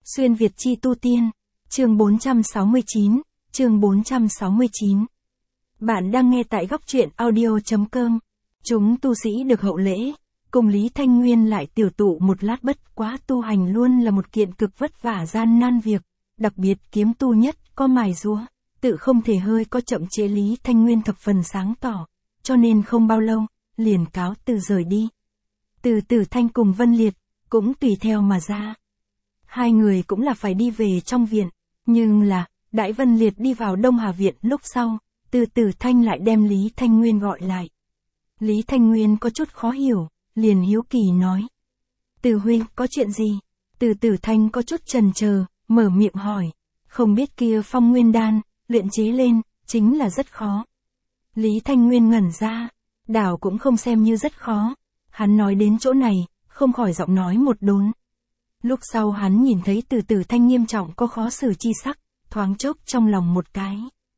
Xuyên Việt chi tu tiên. Chương 469. Chương 469. Bạn đang nghe tại góc truyện audio.com. Chúng tu sĩ được hậu lễ, cùng Lý Thanh Nguyên lại tiểu tụ một lát, bất quá tu hành luôn là một kiện cực vất vả gian nan việc, đặc biệt kiếm tu nhất có mài giũa, tự không thể hơi có chậm trễ. Lý Thanh Nguyên thập phần sáng tỏ, cho nên không bao lâu, liền cáo từ rời đi. Từ Tử Thanh cùng Vân Liệt, cũng tùy theo mà ra. Hai người cũng là phải đi về trong viện, nhưng là, đãi Vân Liệt đi vào Đông Hà Viện lúc sau, Từ Tử Thanh lại đem Lý Thanh Nguyên gọi lại. Lý Thanh Nguyên có chút khó hiểu, liền hiếu kỳ nói. Từ huynh, có chuyện gì? Từ Tử Thanh có chút chần chờ, mở miệng hỏi. Không biết kia phong nguyên đan, luyện chế lên, chính là rất khó. Lý Thanh Nguyên ngẩn ra, đảo cũng không xem như rất khó. Hắn nói đến chỗ này, không khỏi giọng nói một đốn. Lúc sau hắn nhìn thấy Từ Tử Thanh nghiêm trọng có khó xử chi sắc, thoáng chốc trong lòng một cái.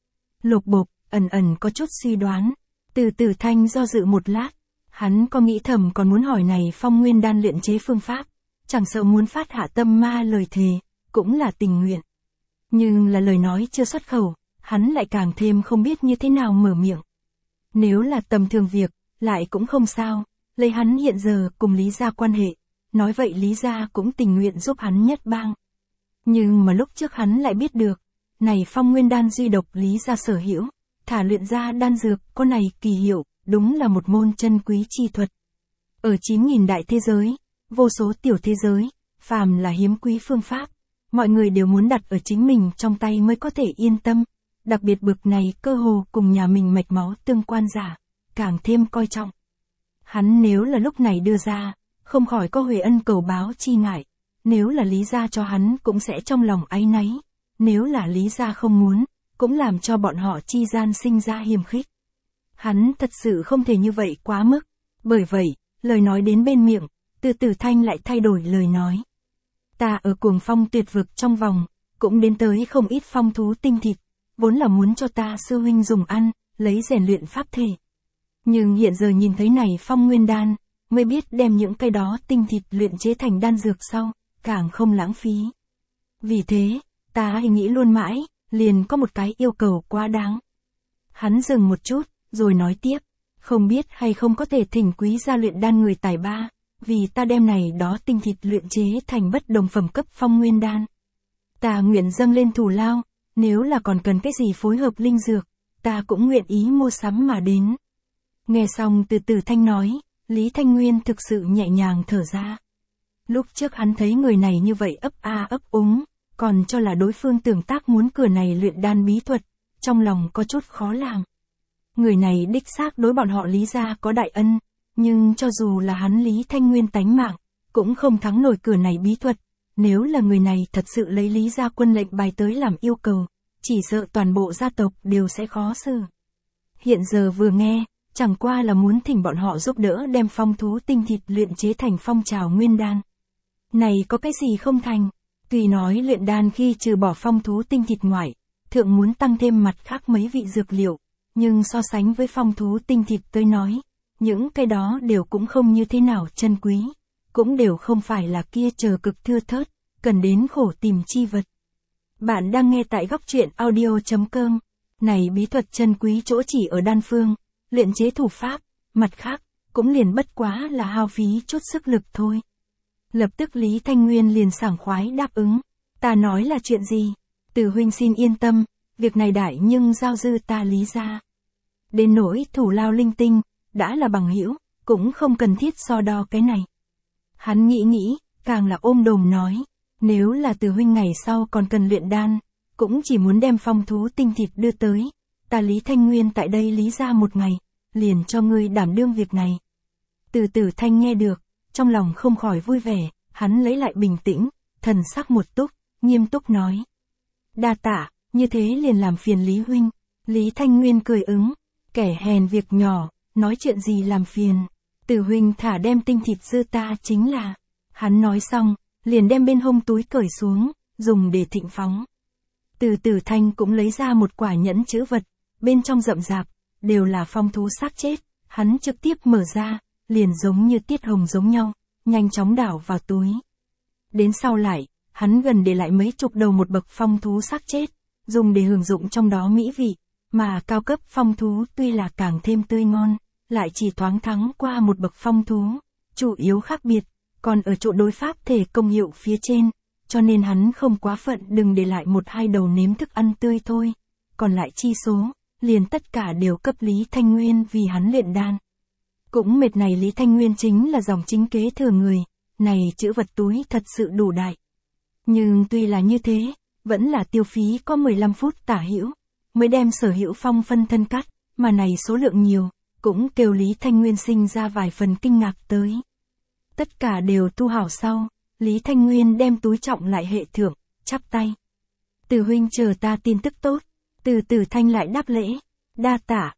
Lục bục, ẩn ẩn có chút suy đoán. Từ Tử Thanh do dự một lát, hắn có nghĩ thầm còn muốn hỏi này phong nguyên đan luyện chế phương pháp, chẳng sợ muốn phát hạ tâm ma lời thề, cũng là tình nguyện. Nhưng là lời nói chưa xuất khẩu, hắn lại càng thêm không biết như thế nào mở miệng. Nếu là tầm thường việc, lại cũng không sao, lấy hắn hiện giờ cùng Lý gia quan hệ, nói vậy Lý gia cũng tình nguyện giúp hắn nhất bang. Nhưng mà lúc trước hắn lại biết được, này phong nguyên đan duy độc Lý gia sở hữu, thả luyện ra đan dược, có này kỳ hiệu, đúng là một môn chân quý chi thuật. Ở 9.000 đại thế giới, vô số tiểu thế giới, phàm là hiếm quý phương pháp, mọi người đều muốn đặt ở chính mình trong tay mới có thể yên tâm, đặc biệt bực này cơ hồ cùng nhà mình mạch máu tương quan giả, càng thêm coi trọng. Hắn nếu là lúc này đưa ra, không khỏi có huề ân cầu báo chi ngại, nếu là Lý gia cho hắn cũng sẽ trong lòng áy náy, nếu là Lý gia không muốn, cũng làm cho bọn họ chi gian sinh ra hiềm khích. Hắn thật sự không thể như vậy quá mức, bởi vậy, lời nói đến bên miệng, Từ Tử Thanh lại thay đổi lời nói. Ta ở Cuồng Phong Tuyệt Vực trong vòng, cũng đến tới không ít phong thú tinh thịt, vốn là muốn cho ta sư huynh dùng ăn, lấy rèn luyện pháp thể. Nhưng hiện giờ nhìn thấy này phong nguyên đan, mới biết đem những cái đó tinh thịt luyện chế thành đan dược sau, càng không lãng phí. Vì thế, ta hay nghĩ luôn mãi, liền có một cái yêu cầu quá đáng. Hắn dừng một chút, rồi nói tiếp, không biết hay không có thể thỉnh quý gia luyện đan người tài ba, vì ta đem này đó tinh thịt luyện chế thành bất đồng phẩm cấp phong nguyên đan. Ta nguyện dâng lên thù lao, nếu là còn cần cái gì phối hợp linh dược, ta cũng nguyện ý mua sắm mà đến. Nghe xong Từ Tử Thanh nói, Lý Thanh Nguyên thực sự nhẹ nhàng thở ra. Lúc trước hắn thấy người này như vậy ấp a ấp úng, còn cho là đối phương tưởng tác muốn cửa này luyện đan bí thuật, trong lòng có chút khó làm. Người này đích xác đối bọn họ Lý gia có đại ân, nhưng cho dù là hắn Lý Thanh Nguyên tánh mạng, cũng không thắng nổi cửa này bí thuật. Nếu là người này thật sự lấy Lý gia quân lệnh bài tới làm yêu cầu, chỉ sợ toàn bộ gia tộc đều sẽ khó xử. Hiện giờ vừa nghe, chẳng qua là muốn thỉnh bọn họ giúp đỡ đem phong thú tinh thịt luyện chế thành phong trào nguyên đan. Này có cái gì không thành? Tùy nói luyện đan khi trừ bỏ phong thú tinh thịt ngoại, thượng muốn tăng thêm mặt khác mấy vị dược liệu, nhưng so sánh với phong thú tinh thịt tới nói, những cái đó đều cũng không như thế nào chân quý, cũng đều không phải là kia chờ cực thưa thớt, cần đến khổ tìm chi vật. Bạn đang nghe tại góc truyện audio.com. Này bí thuật chân quý chỗ chỉ ở đan phương, luyện chế thủ pháp, mặt khác, cũng liền bất quá là hao phí chút sức lực thôi. Lập tức Lý Thanh Nguyên liền sảng khoái đáp ứng. Ta nói là chuyện gì? Từ huynh xin yên tâm, việc này đại nhưng giao dư ta Lý gia. Đến nỗi thủ lao linh tinh, đã là bằng hữu, cũng không cần thiết so đo cái này. Hắn nghĩ, càng là ôm đồm nói, nếu là Từ huynh ngày sau còn cần luyện đan, cũng chỉ muốn đem phong thú tinh thịt đưa tới, ta Lý Thanh Nguyên tại đây Lý gia một ngày, liền cho ngươi đảm đương việc này. Từ Tử Thanh nghe được, trong lòng không khỏi vui vẻ, hắn lấy lại bình tĩnh, thần sắc một túc, nghiêm túc nói. Đa tạ, như thế liền làm phiền Lý huynh. Lý Thanh Nguyên cười ứng, kẻ hèn việc nhỏ, nói chuyện gì làm phiền. Từ huynh thả đem tinh thịt dư ta chính là. Hắn nói xong, liền đem bên hông túi cởi xuống, dùng để thịnh phóng. Từ Tử Thanh cũng lấy ra một quả nhẫn chữ vật, bên trong rậm rạp, đều là phong thú xác chết, hắn trực tiếp mở ra, liền giống như tiết hồng giống nhau, nhanh chóng đảo vào túi. Đến sau lại, hắn gần để lại mấy chục đầu một bậc phong thú xác chết, dùng để hưởng dụng trong đó mỹ vị, mà cao cấp phong thú tuy là càng thêm tươi ngon, lại chỉ thoáng thắng qua một bậc phong thú, chủ yếu khác biệt, còn ở chỗ đối pháp thể công hiệu phía trên, cho nên hắn không quá phận đừng để lại một hai đầu nếm thức ăn tươi thôi, còn lại chi số, liền tất cả đều cấp Lý Thanh Nguyên vì hắn luyện đan. Cũng mệt này Lý Thanh Nguyên chính là dòng chính kế thừa người, này chữ vật túi thật sự đủ đại. Nhưng tuy là như thế, vẫn là tiêu phí có 15 phút tả hữu, mới đem sở hữu phong phân thân cắt, mà này số lượng nhiều, cũng kêu Lý Thanh Nguyên sinh ra vài phần kinh ngạc tới. Tất cả đều tu hảo sau, Lý Thanh Nguyên đem túi trọng lại hệ thượng, chắp tay. Từ huynh chờ ta tin tức tốt, Từ Tử Thanh lại đáp lễ, đa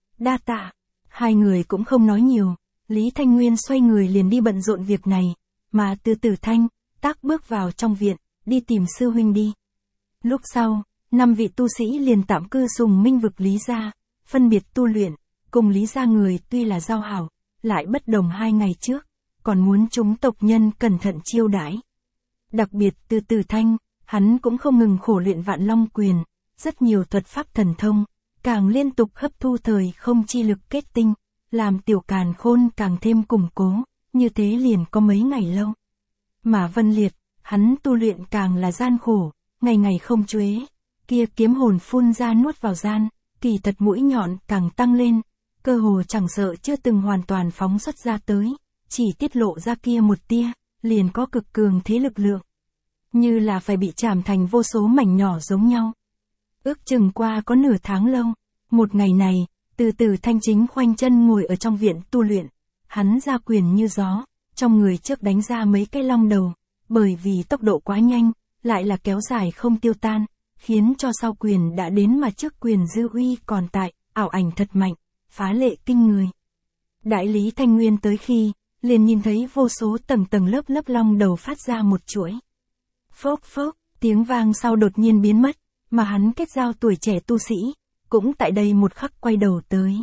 tạ. Hai người cũng không nói nhiều, Lý Thanh Nguyên xoay người liền đi bận rộn việc này, mà Từ Tử Thanh, tác bước vào trong viện, đi tìm sư huynh đi. Lúc sau, 5 vị tu sĩ liền tạm cư Sùng Minh vực Lý gia, phân biệt tu luyện, cùng Lý gia người tuy là giao hảo, lại bất đồng 2 ngày trước, còn muốn chúng tộc nhân cẩn thận chiêu đãi. Đặc biệt Từ Tử Thanh, hắn cũng không ngừng khổ luyện Vạn Long Quyền, rất nhiều thuật pháp thần thông, càng liên tục hấp thu thời không chi lực kết tinh, làm tiểu càn khôn càng thêm củng cố, như thế liền có mấy ngày lâu. Mà Vân Liệt, hắn tu luyện càng là gian khổ, ngày ngày không chuế, kia kiếm hồn phun ra nuốt vào gian, kỳ thật mũi nhọn càng tăng lên, cơ hồ chẳng sợ chưa từng hoàn toàn phóng xuất ra tới, chỉ tiết lộ ra kia một tia, liền có cực cường thế lực lượng. Như là phải bị chảm thành vô số mảnh nhỏ giống nhau. Ước chừng qua có nửa tháng lâu, một ngày này, Từ Tử Thanh chính khoanh chân ngồi ở trong viện tu luyện, hắn ra quyền như gió, trong người trước đánh ra mấy cái long đầu, bởi vì tốc độ quá nhanh, lại là kéo dài không tiêu tan, khiến cho sau quyền đã đến mà trước quyền dư uy còn tại, ảo ảnh thật mạnh, phá lệ kinh người. Đại Lý Thanh Nguyên tới khi, liền nhìn thấy vô số tầng tầng lớp lớp long đầu phát ra một chuỗi. Phốc phốc, tiếng vang sau đột nhiên biến mất, mà hắn kết giao tuổi trẻ tu sĩ, cũng tại đây một khắc quay đầu tới.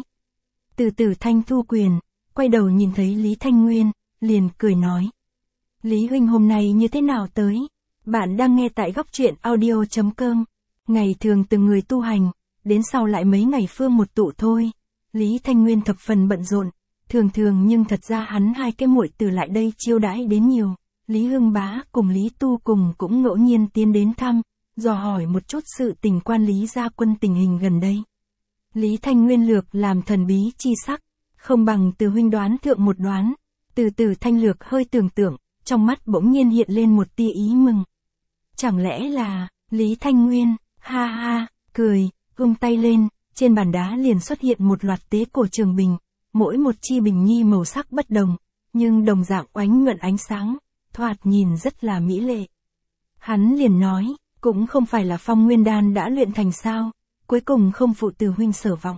Từ Tử Thanh thu quyền, quay đầu nhìn thấy Lý Thanh Nguyên, liền cười nói. Lý huynh hôm nay như thế nào tới? Bạn đang nghe tại góc truyện audio.com. Ngày thường từng người tu hành, đến sau lại mấy ngày phương một tụ thôi. Lý Thanh Nguyên thập phần bận rộn, thường nhưng thật ra hắn hai cái muội từ lại đây chiêu đãi đến nhiều. Lý Hưng Bá cùng Lý Tu cùng cũng ngẫu nhiên tiến đến thăm, dò hỏi một chút sự tình quan Lý gia quân tình hình gần đây. Lý Thanh Nguyên lược làm thần bí chi sắc, không bằng Từ huynh đoán thượng một đoán. Từ Tử Thanh lược hơi tưởng tượng, trong mắt bỗng nhiên hiện lên một tia ý mừng. Chẳng lẽ là, Lý Thanh Nguyên, ha ha, cười, vung tay lên, trên bàn đá liền xuất hiện một loạt tế cổ trường bình, mỗi một chi bình nhi màu sắc bất đồng, nhưng đồng dạng oánh nhuận ánh sáng, thoạt nhìn rất là mỹ lệ. Hắn liền nói, cũng không phải là Phong Nguyên Đan đã luyện thành sao, cuối cùng không phụ Từ huynh sở vọng.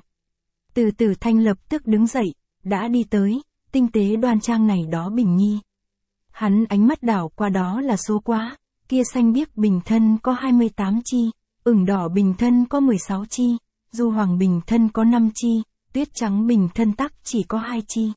Từ Tử Thanh lập tức đứng dậy, đã đi tới, tinh tế đoan trang này đó bình nhi. Hắn ánh mắt đảo qua đó là số quá, kia xanh biếc bình thân có 28 chi, ửng đỏ bình thân có 16 chi, du hoàng bình thân có 5 chi, tuyết trắng bình thân tắc chỉ có 2 chi.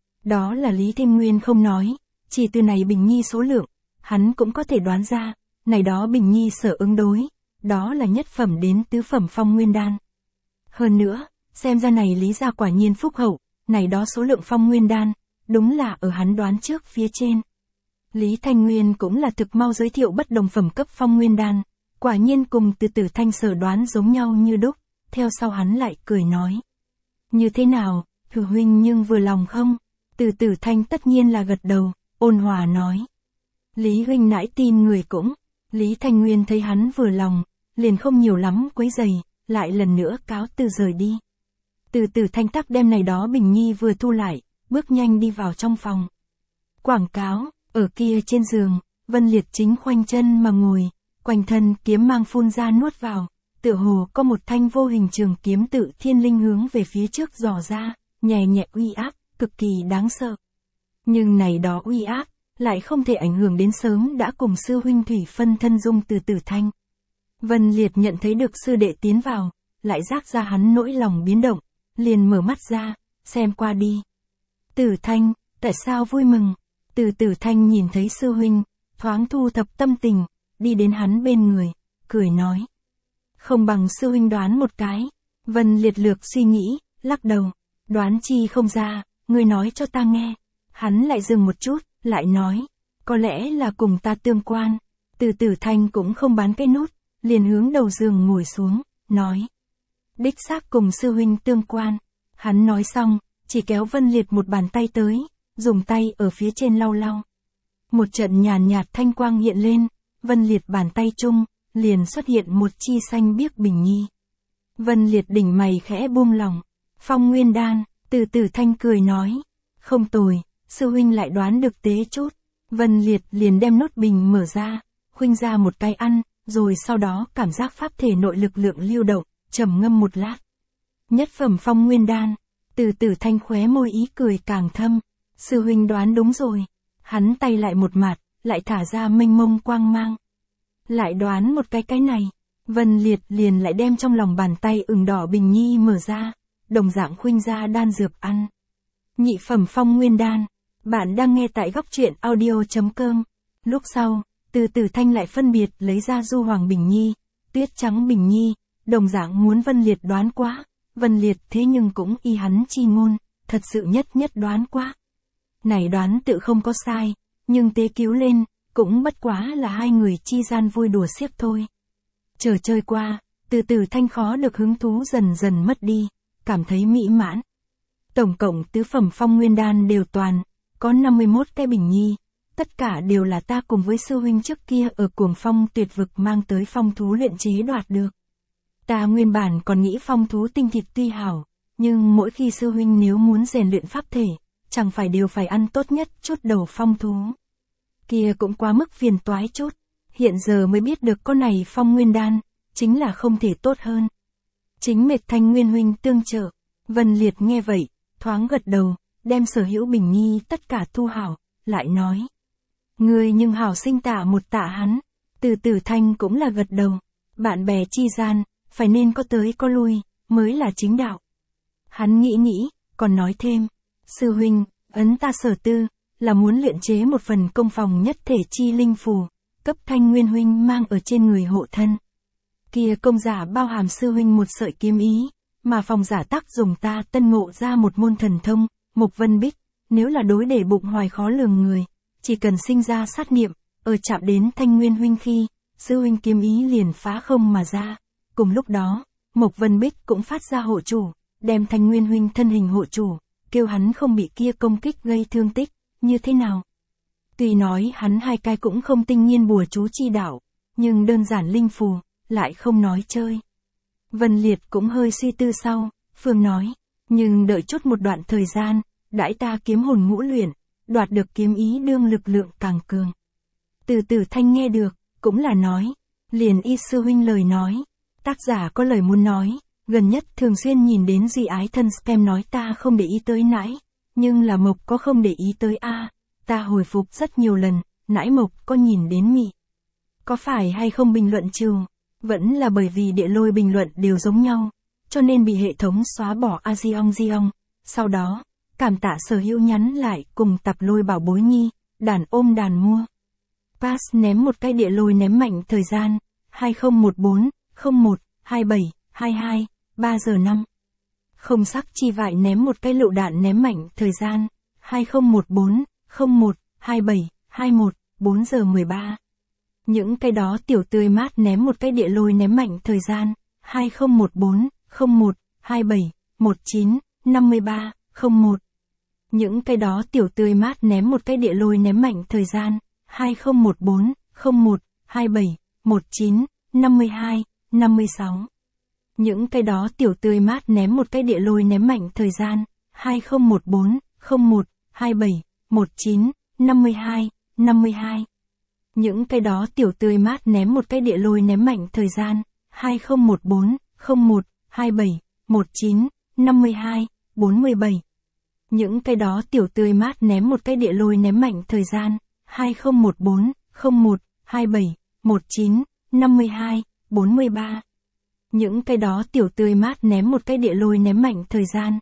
Đó là Lý Thanh Nguyên không nói, chỉ từ này bình nhi số lượng, hắn cũng có thể đoán ra, này đó bình nhi sở ứng đối, đó là nhất phẩm đến tứ phẩm Phong Nguyên Đan. Hơn nữa, xem ra này Lý gia quả nhiên phúc hậu, này đó số lượng Phong Nguyên Đan, đúng là ở hắn đoán trước phía trên. Lý Thanh Nguyên cũng là thực mau giới thiệu bất đồng phẩm cấp Phong Nguyên Đan, quả nhiên cùng Từ Tử Thanh sở đoán giống nhau như đúc, theo sau hắn lại cười nói. Như thế nào, thử huynh nhưng vừa lòng không? Từ Tử Thanh tất nhiên là gật đầu, ôn hòa nói. Lý huynh nãy tin người cũng, Lý Thanh Nguyên thấy hắn vừa lòng, liền không nhiều lắm quấy giày, lại lần nữa cáo từ rời đi. Từ Tử Thanh tắc đem này đó bình nhi vừa thu lại, bước nhanh đi vào trong phòng. Quảng cáo, ở kia trên giường, Vân Liệt chính khoanh chân mà ngồi, quanh thân kiếm mang phun ra nuốt vào, tựa hồ có một thanh vô hình trường kiếm tự thiên linh hướng về phía trước dò ra, nhẹ nhẹ uy áp, cực kỳ đáng sợ. Nhưng này đó uy áp, lại không thể ảnh hưởng đến sớm đã cùng sư huynh thủy phân thân dung Từ Tử Thanh. Vân Liệt nhận thấy được sư đệ tiến vào, lại giác ra hắn nỗi lòng biến động, liền mở mắt ra, xem qua đi. Tử Thanh, tại sao vui mừng? Từ Tử Thanh nhìn thấy sư huynh, thoáng thu thập tâm tình, đi đến hắn bên người, cười nói. Không bằng sư huynh đoán một cái. Vân Liệt lược suy nghĩ, lắc đầu. Đoán chi không ra, ngươi nói cho ta nghe. Hắn lại dừng một chút, lại nói. Có lẽ là cùng ta tương quan. Từ Tử Thanh cũng không bán cái nút, liền hướng đầu giường ngồi xuống, nói. Đích xác cùng sư huynh tương quan. Hắn nói xong, chỉ kéo Vân Liệt một bàn tay tới, dùng tay ở phía trên lau lau. Một trận nhàn nhạt thanh quang hiện lên, Vân Liệt bàn tay chung, liền xuất hiện một chi xanh biếc bình nhi. Vân Liệt đỉnh mày khẽ buông lòng. Phong Nguyên Đan, Từ Tử Thanh cười nói. Không tồi, sư huynh lại đoán được tế chút. Vân Liệt liền đem nốt bình mở ra, khuynh ra một cái ăn, rồi sau đó cảm giác pháp thể nội lực lượng lưu động, trầm ngâm một lát. Nhất phẩm Phong Nguyên Đan, Từ Tử Thanh khóe môi ý cười càng thâm. Sư huynh đoán đúng rồi. Hắn tay lại một mạt, lại thả ra mênh mông quang mang. Lại đoán một cái này. Vân Liệt liền lại đem trong lòng bàn tay ửng đỏ bình nhi mở ra, đồng dạng khuynh ra đan dược ăn. Nhị phẩm Phong Nguyên Đan. Bạn đang nghe tại góc truyện audio.com. Lúc sau, Từ Tử Thanh lại phân biệt lấy ra du hoàng bình nhi, tuyết trắng bình nhi, đồng dạng muốn Vân Liệt đoán quá. Vân Liệt thế nhưng cũng y hắn chi ngôn, thật sự nhất đoán quá. Này đoán tự không có sai, nhưng tế cứu lên, cũng bất quá là hai người chi gian vui đùa xiếc thôi. Chờ chơi qua, Từ Tử Thanh khó được hứng thú dần dần mất đi, cảm thấy mỹ mãn. Tổng cộng tứ phẩm Phong Nguyên Đan đều toàn, có 51 cái bình nhi, tất cả đều là ta cùng với sư huynh trước kia ở Cuồng Phong Tuyệt Vực mang tới phong thú luyện chế đoạt được. Ta nguyên bản còn nghĩ phong thú tinh thịt tuy hảo, nhưng mỗi khi sư huynh nếu muốn rèn luyện pháp thể, chẳng phải đều phải ăn tốt nhất chút đầu phong thú. Kia cũng quá mức phiền toái chút, hiện giờ mới biết được con này Phong Nguyên Đan, chính là không thể tốt hơn. Chính mệt Thanh Nguyên huynh tương trợ. Vân Liệt nghe vậy, thoáng gật đầu, đem sở hữu bình nhi tất cả thu hảo, lại nói. Ngươi nhưng hảo sinh tạ một tạ hắn. Từ Tử Thanh cũng là gật đầu. Bạn bè chi gian, phải nên có tới có lui, mới là chính đạo. Hắn nghĩ, còn nói thêm. Sư huynh, ấn ta sở tư, là muốn luyện chế một phần công phòng nhất thể chi linh phù, cấp Thanh Nguyên huynh mang ở trên người hộ thân. Kia công giả bao hàm sư huynh một sợi kiếm ý, mà phòng giả tác dùng ta tân ngộ ra một môn thần thông, Mộc Vân Bích, nếu là đối để bụng hoài khó lường người, chỉ cần sinh ra sát niệm, ở chạm đến Thanh Nguyên huynh khi, sư huynh kiếm ý liền phá không mà ra. Cùng lúc đó, Mộc Vân Bích cũng phát ra hộ chủ, đem Thanh Nguyên huynh thân hình hộ chủ, kêu hắn không bị kia công kích gây thương tích, như thế nào? Tuy nói hắn hai cái cũng không tinh nghiên bùa chú chi đạo, nhưng đơn giản linh phù, lại không nói chơi. Vân Liệt cũng hơi suy tư sau, Phương nói, nhưng đợi chút một đoạn thời gian, đãi ta kiếm hồn ngũ luyện, đoạt được kiếm ý đương lực lượng càng cường. Từ Tử Thanh nghe được, cũng là nói, liền y sư huynh lời nói, tác giả có lời muốn nói, gần nhất thường xuyên nhìn đến Duy Ái Thân spam nói ta không để ý tới nãi, nhưng là Mộc có không để ý tới a, ta hồi phục rất nhiều lần, nãi Mộc có nhìn đến mị. Có phải hay không bình luận trừ, vẫn là bởi vì địa lôi bình luận đều giống nhau, cho nên bị hệ thống xóa bỏ Aziong, sau đó, cảm tạ sở hữu nhắn lại cùng tập lôi bảo bối nhi, đàn ôm đàn mua. Pass ném một cái địa lôi ném mạnh thời gian, 2014, 01, 27, 22, 3 giờ 5. Không sắc chi vại ném một cái lựu đạn ném mạnh thời gian, 2014, 01, 27, 21, 4 giờ 13. Những cái đó tiểu tươi mát ném một cái địa lôi ném mạnh thời gian, 2014, 01, 27, 19, 53, 01. Những cái đó tiểu tươi mát ném một cái địa lôi ném mạnh thời gian, 2014, 01, 27, 19, 52, 56. Những cái đó tiểu tươi mát ném một cái địa lôi ném mạnh thời gian, 2014, 01, 27, 19, 52, 52. Những cái đó tiểu tươi mát ném một cái địa lôi ném mạnh thời gian, 2014, 01, 27, 19, 52, 47. Những cái đó tiểu tươi mát ném một cái địa lôi ném mạnh thời gian, 2014, 01, 27, 19, 52, 43. Những cái đó tiểu tươi mát ném một cái địa lôi ném mạnh thời gian,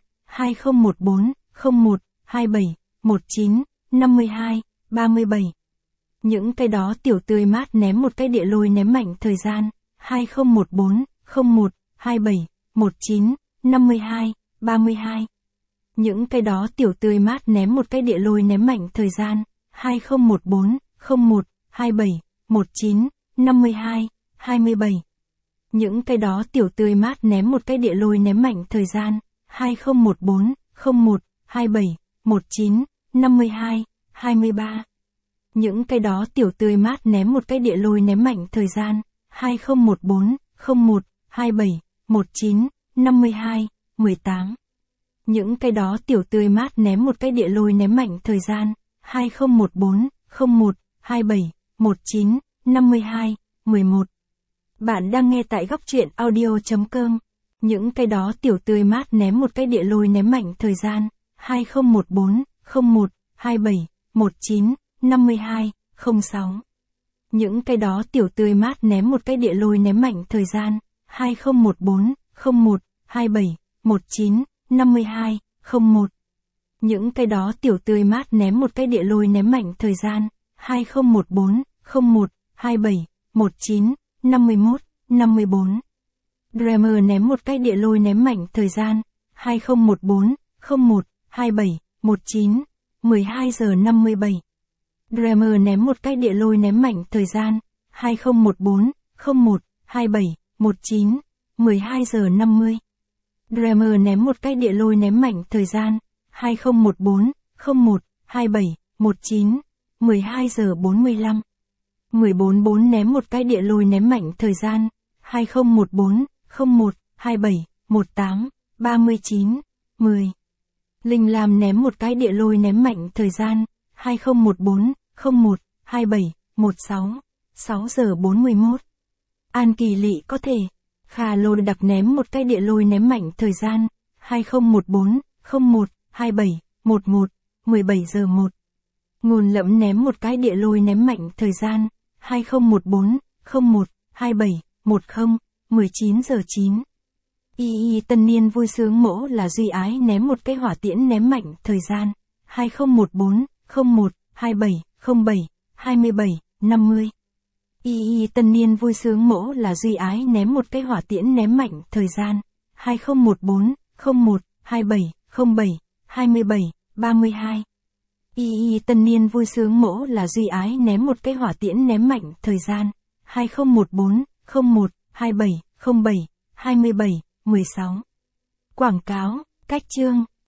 2014, 01, 27, 19, 52, 37. Những cái đó tiểu tươi mát ném một cái địa lôi ném mạnh thời gian, 2014, 01, 27, 19, 52, 32. Những cái đó tiểu tươi mát ném một cái địa lôi ném mạnh thời gian, 2014, 01, 27, 19, 52, 27. Những cái đó tiểu tươi mát ném một cái địa lôi ném mạnh thời gian, 2014, 01, 27, 19, 52, 23. Những cái đó tiểu tươi mát ném một cái địa lôi ném mạnh thời gian, 2014, 01, 27, 19, 52, 18. Những cái đó tiểu tươi mát ném một cái địa lôi ném mạnh thời gian, 2014, 01, 27, 19, 52, 11. Bạn đang nghe tại góc truyện audio.com. Những cái đó tiểu tươi mát ném một cái địa lôi ném mạnh thời gian, 2014, 01, 27, 19, 52, 06. Những cái đó tiểu tươi mát ném một cái địa lôi ném mạnh thời gian, 2014, 01, 27, 19, 52, 01. Những cái đó tiểu tươi mát ném một cái địa lôi ném mạnh thời gian, 2014, 01, 27, 19, 51, 54. Dreamer ném một cái địa lôi ném mạnh thời gian, 2014, 01, 27, 19, 12 giờ 57. Dreamer ném một cái địa lôi ném mạnh thời gian, 2014, 01, 27, 19, 12 giờ 50. Dreamer ném một cái địa lôi ném mạnh thời gian, 2014, 01, 27, 19, 12 giờ 45. 144 ném một cái địa lôi ném mạnh thời gian, 2014, 01, 27, 18, 39, 10. Linh Lam ném một cái địa lôi ném mạnh thời gian, 2014, 01, 27, 16, 6 giờ 41. An Kỳ Lị có thể. Khà Lô Đặc ném một cái địa lôi ném mạnh thời gian, 2014, 01, 27, 11, 17 giờ 1. Ngôn Lẫm ném một cái địa lôi ném mạnh thời gian, 2014, 01, 27, 10, 19 giờ 9. Y Tân Niên vui sướng mỗ là Duy Ái ném một cái hỏa tiễn ném mạnh thời gian, 2014, 01, 27, 07, 27, 50. Y Tân Niên vui sướng mỗ là Duy Ái ném một cái hỏa tiễn ném mạnh thời gian, 2014, 01, 27, 07, 27, 32. Y Tân Niên vui sướng mỗ là Duy Ái ném một cái hỏa tiễn ném mạnh thời gian, 2014, 01, 27, 07, 27, 16. Quảng cáo, cách chương.